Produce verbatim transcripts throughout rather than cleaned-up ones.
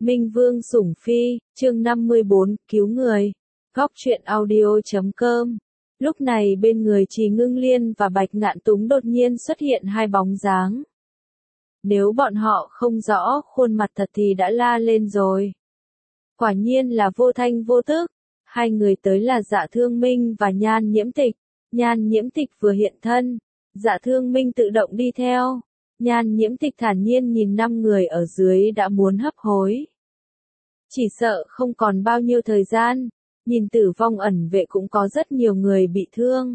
Minh Vương Sủng Phi, chương năm mươi bốn, cứu người. Góc truyện audio chấm com. Lúc này bên người Trì Ngưng Liên và Bạch Ngạn Túng đột nhiên xuất hiện hai bóng dáng. Nếu bọn họ không rõ khuôn mặt thật thì đã la lên rồi. Quả nhiên là vô thanh vô tức. Hai người tới là Dạ Thương Minh và Nhan Nhiễm Tịch. Nhan Nhiễm Tịch vừa hiện thân, Dạ Thương Minh tự động đi theo. Nhan Nhiễm Tịch thản nhiên nhìn năm người ở dưới đã muốn hấp hối. Chỉ sợ không còn bao nhiêu thời gian, nhìn Tử Vong ẩn vệ cũng có rất nhiều người bị thương.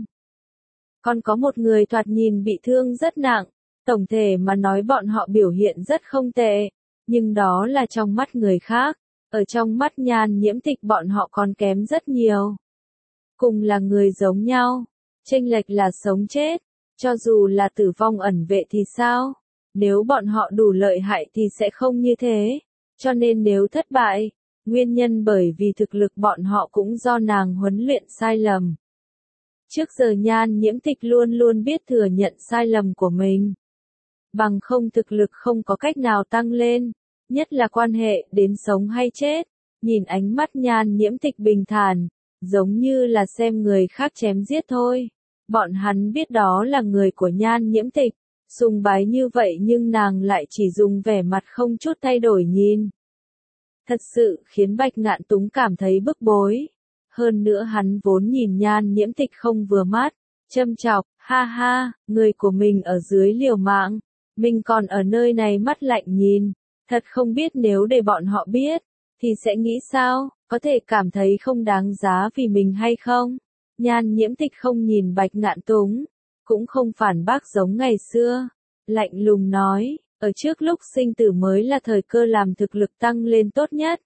Còn có một người thoạt nhìn bị thương rất nặng, tổng thể mà nói bọn họ biểu hiện rất không tệ, nhưng đó là trong mắt người khác, ở trong mắt Nhan Nhiễm Tịch bọn họ còn kém rất nhiều. Cùng là người giống nhau, chênh lệch là sống chết, cho dù là Tử Vong ẩn vệ thì sao? Nếu bọn họ đủ lợi hại thì sẽ không như thế. Cho nên nếu thất bại, nguyên nhân bởi vì thực lực bọn họ cũng do nàng huấn luyện sai lầm. Trước giờ Nhan Nhiễm Tịch luôn luôn biết thừa nhận sai lầm của mình. Bằng không thực lực không có cách nào tăng lên, nhất là quan hệ đến sống hay chết. Nhìn ánh mắt Nhan Nhiễm Tịch bình thản, giống như là xem người khác chém giết thôi. Bọn hắn biết đó là người của Nhan Nhiễm Tịch. Sùng bái như vậy nhưng nàng lại chỉ dùng vẻ mặt không chút thay đổi nhìn. Thật sự khiến Bạch Ngạn Túng cảm thấy bức bối. Hơn nữa hắn vốn nhìn Nhan Nhiễm Tịch không vừa mắt, châm chọc, ha ha, người của mình ở dưới liều mạng, mình còn ở nơi này mắt lạnh nhìn, thật không biết nếu để bọn họ biết, thì sẽ nghĩ sao, có thể cảm thấy không đáng giá vì mình hay không? Nhan Nhiễm Tịch không nhìn Bạch Ngạn Túng, cũng không phản bác giống ngày xưa, lạnh lùng nói, ở trước lúc sinh tử mới là thời cơ làm thực lực tăng lên tốt nhất.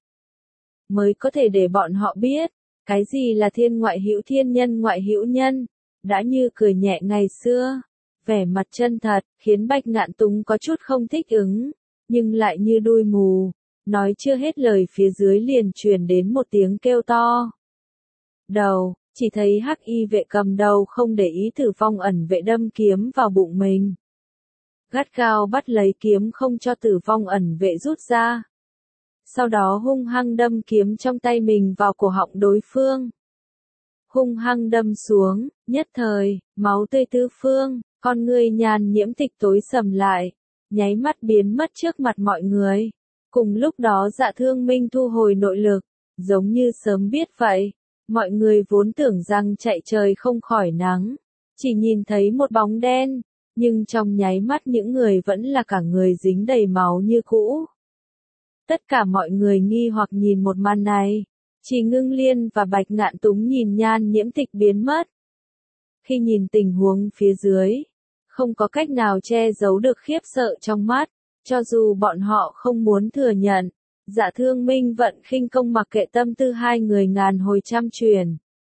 Mới có thể để bọn họ biết, cái gì là thiên ngoại hữu thiên nhân ngoại hữu nhân, đã như cười nhẹ ngày xưa, vẻ mặt chân thật, khiến Bạch Ngạn Túng có chút không thích ứng, nhưng lại như đuôi mù, nói chưa hết lời phía dưới liền truyền đến một tiếng kêu to. Đầu, chỉ thấy Hắc Y vệ cầm đầu không để ý Tử Vong ẩn vệ đâm kiếm vào bụng mình. Gắt gao bắt lấy kiếm không cho Tử Vong ẩn vệ rút ra. Sau đó hung hăng đâm kiếm trong tay mình vào cổ họng đối phương. Hung hăng đâm xuống, nhất thời, máu tươi tứ phương, con người Nhan Nhiễm Tịch tối sầm lại, nháy mắt biến mất trước mặt mọi người. Cùng lúc đó Dạ Thương Minh thu hồi nội lực, giống như sớm biết vậy. Mọi người vốn tưởng rằng chạy trời không khỏi nắng, chỉ nhìn thấy một bóng đen, nhưng trong nháy mắt những người vẫn là cả người dính đầy máu như cũ. Tất cả mọi người nghi hoặc nhìn một màn này, Trì Ngưng Liên và Bạch Ngạn Túng nhìn Nhan Nhiễm Tịch biến mất. Khi nhìn tình huống phía dưới, không có cách nào che giấu được khiếp sợ trong mắt, cho dù bọn họ không muốn thừa nhận. Dạ Thương Minh vận khinh công mặc kệ tâm tư hai người ngàn hồi trăm truyền.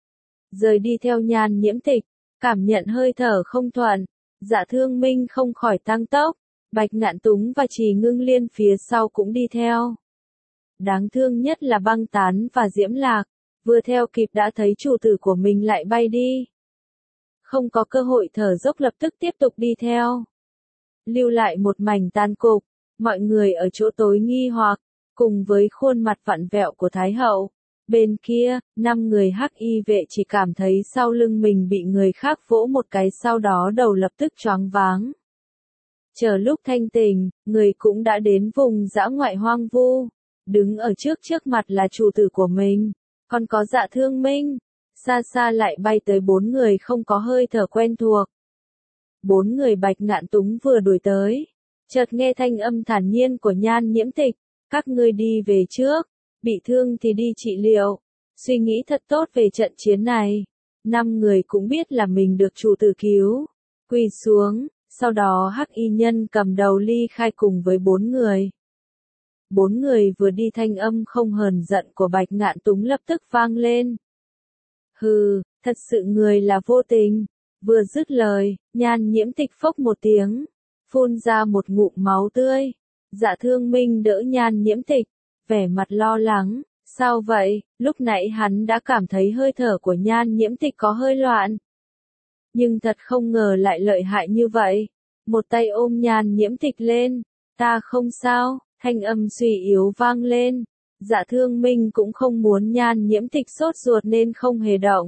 Rời đi theo Nhan Nhiễm Tịch, cảm nhận hơi thở không thuận, Dạ Thương Minh không khỏi tăng tốc, Bạch Ngạn Túng và Trì Ngưng Liên phía sau cũng đi theo. Đáng thương nhất là Băng Tán và Diễm Lạc, vừa theo kịp đã thấy chủ tử của mình lại bay đi. Không có cơ hội thở dốc lập tức tiếp tục đi theo. Lưu lại một mảnh tan cục, mọi người ở chỗ tối nghi hoặc. Cùng với khuôn mặt vặn vẹo của Thái Hậu, bên kia, năm người Hắc Y vệ chỉ cảm thấy sau lưng mình bị người khác vỗ một cái sau đó đầu lập tức choáng váng. Chờ lúc thanh tỉnh, người cũng đã đến vùng dã ngoại hoang vu, đứng ở trước trước mặt là chủ tử của mình, còn có Dạ Thương Minh, xa xa lại bay tới bốn người không có hơi thở quen thuộc. Bốn người Bạch Ngạn Túng vừa đuổi tới, chợt nghe thanh âm thản nhiên của Nhan Nhiễm Tịch. Các ngươi đi về trước, bị thương thì đi trị liệu, suy nghĩ thật tốt về trận chiến này. Năm người cũng biết là mình được chủ tử cứu, quỳ xuống, sau đó Hắc Y nhân cầm đầu ly khai cùng với bốn người. Bốn người vừa đi thanh âm không hờn giận của Bạch Ngạn Túng lập tức vang lên. Hừ, thật sự người là vô tình. Vừa dứt lời, Nhan Nhiễm Tịch phốc một tiếng, phun ra một ngụm máu tươi. Dạ Thương Minh đỡ Nhan Nhiễm Tịch, vẻ mặt lo lắng, sao vậy, lúc nãy hắn đã cảm thấy hơi thở của Nhan Nhiễm Tịch có hơi loạn. Nhưng thật không ngờ lại lợi hại như vậy, một tay ôm Nhan Nhiễm Tịch lên, ta không sao, Thanh âm suy yếu vang lên. Dạ Thương Minh cũng không muốn Nhan Nhiễm Tịch sốt ruột nên không hề động.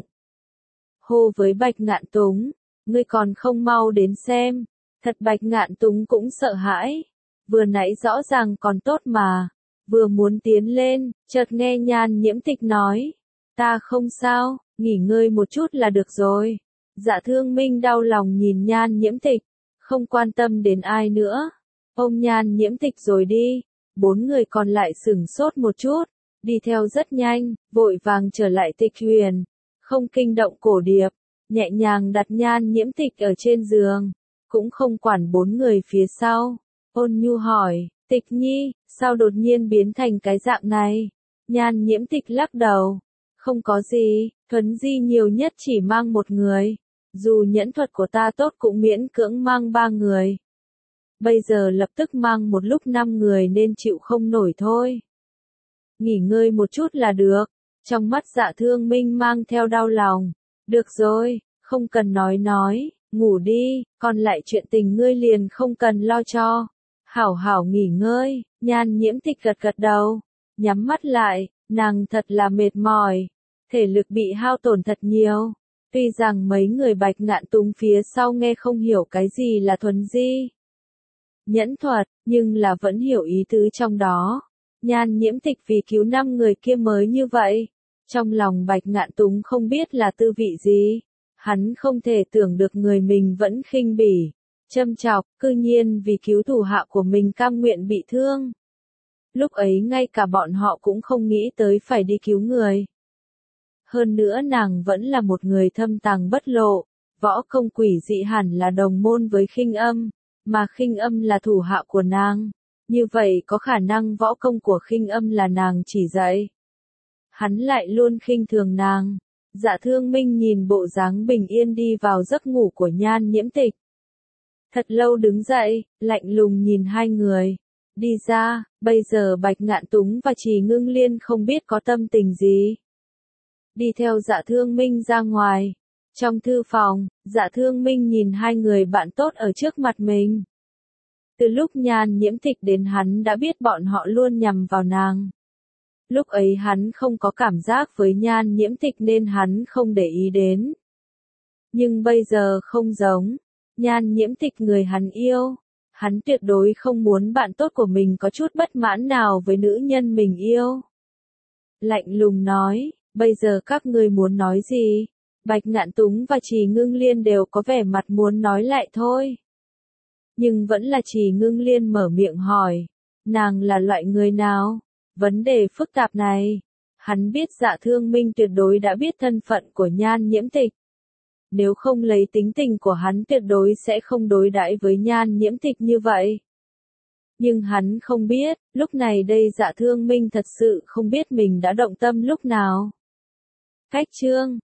Hô với Bạch Ngạn Túng, ngươi còn không mau đến xem. Thật Bạch Ngạn Túng cũng sợ hãi. Vừa nãy rõ ràng còn tốt mà. Vừa muốn tiến lên, chợt nghe Nhan Nhiễm Tịch nói. Ta không sao, nghỉ ngơi một chút là được rồi. Dạ Thương Minh đau lòng nhìn Nhan Nhiễm Tịch, không quan tâm đến ai nữa. Ôm Nhan Nhiễm Tịch rồi đi. Bốn người còn lại sửng sốt một chút, đi theo rất nhanh, vội vàng trở lại Tịch Huyền. Không kinh động Cổ Điệp, nhẹ nhàng đặt Nhan Nhiễm Tịch ở trên giường, cũng không quản bốn người phía sau. Ôn nhu hỏi, Tịch Nhi, sao đột nhiên biến thành cái dạng này? Nhan Nhiễm Tịch lắc đầu, không có gì, Thuấn Di nhiều nhất chỉ mang một người. Dù nhẫn thuật của ta tốt cũng miễn cưỡng mang ba người. Bây giờ lập tức mang một lúc năm người nên chịu không nổi thôi. Nghỉ ngơi một chút là được. Trong mắt Dạ Thương Minh mang theo đau lòng. Được rồi, không cần nói nói, ngủ đi, còn lại chuyện tình ngươi liền không cần lo cho. Hảo hảo nghỉ ngơi. Nhan Nhiễm Tịch gật gật đầu, nhắm mắt lại, nàng thật là mệt mỏi, thể lực bị hao tổn thật nhiều. Tuy rằng mấy người Bạch Ngạn Túng phía sau nghe không hiểu cái gì là thuần di nhẫn thuật, nhưng là vẫn hiểu ý tứ trong đó. Nhan Nhiễm Tịch vì cứu năm người kia mới như vậy. Trong lòng Bạch Ngạn Túng không biết là tư vị gì. Hắn không thể tưởng được người mình vẫn khinh bỉ, châm chọc, cư nhiên vì cứu thủ hạ của mình cam nguyện bị thương. Lúc ấy ngay cả bọn họ cũng không nghĩ tới phải đi cứu người. Hơn nữa nàng vẫn là một người thâm tàng bất lộ, võ công quỷ dị hẳn là đồng môn với Khinh Âm, mà Khinh Âm là thủ hạ của nàng. Như vậy có khả năng võ công của Khinh Âm là nàng chỉ dạy. Hắn lại luôn khinh thường nàng. Dạ Thương Minh nhìn bộ dáng bình yên đi vào giấc ngủ của Nhan Nhiễm Tịch. Thật lâu đứng dậy, lạnh lùng nhìn hai người. Đi ra, bây giờ Bạch Ngạn Túng và Trì Ngưng Liên không biết có tâm tình gì. Đi theo Dạ Thương Minh ra ngoài. Trong thư phòng, Dạ Thương Minh nhìn hai người bạn tốt ở trước mặt mình. Từ lúc Nhan Nhiễm Tịch đến hắn đã biết bọn họ luôn nhằm vào nàng. Lúc ấy hắn không có cảm giác với Nhan Nhiễm Tịch nên hắn không để ý đến. Nhưng bây giờ không giống. Nhan Nhiễm Tịch người hắn yêu. Hắn tuyệt đối không muốn bạn tốt của mình có chút bất mãn nào với nữ nhân mình yêu. Lạnh lùng nói, bây giờ các ngươi muốn nói gì? Bạch Ngạn Túng và Trì Ngưng Liên đều có vẻ mặt muốn nói lại thôi. Nhưng vẫn là Trì Ngưng Liên mở miệng hỏi, nàng là loại người nào? Vấn đề phức tạp này, hắn biết Dạ Thương Minh tuyệt đối đã biết thân phận của Nhan Nhiễm Tịch. Nếu không lấy tính tình của hắn tuyệt đối sẽ không đối đãi với Nhan Nhiễm Tịch như vậy. Nhưng hắn không biết, lúc này đây Dạ Thương Minh thật sự không biết mình đã động tâm lúc nào. Cách chương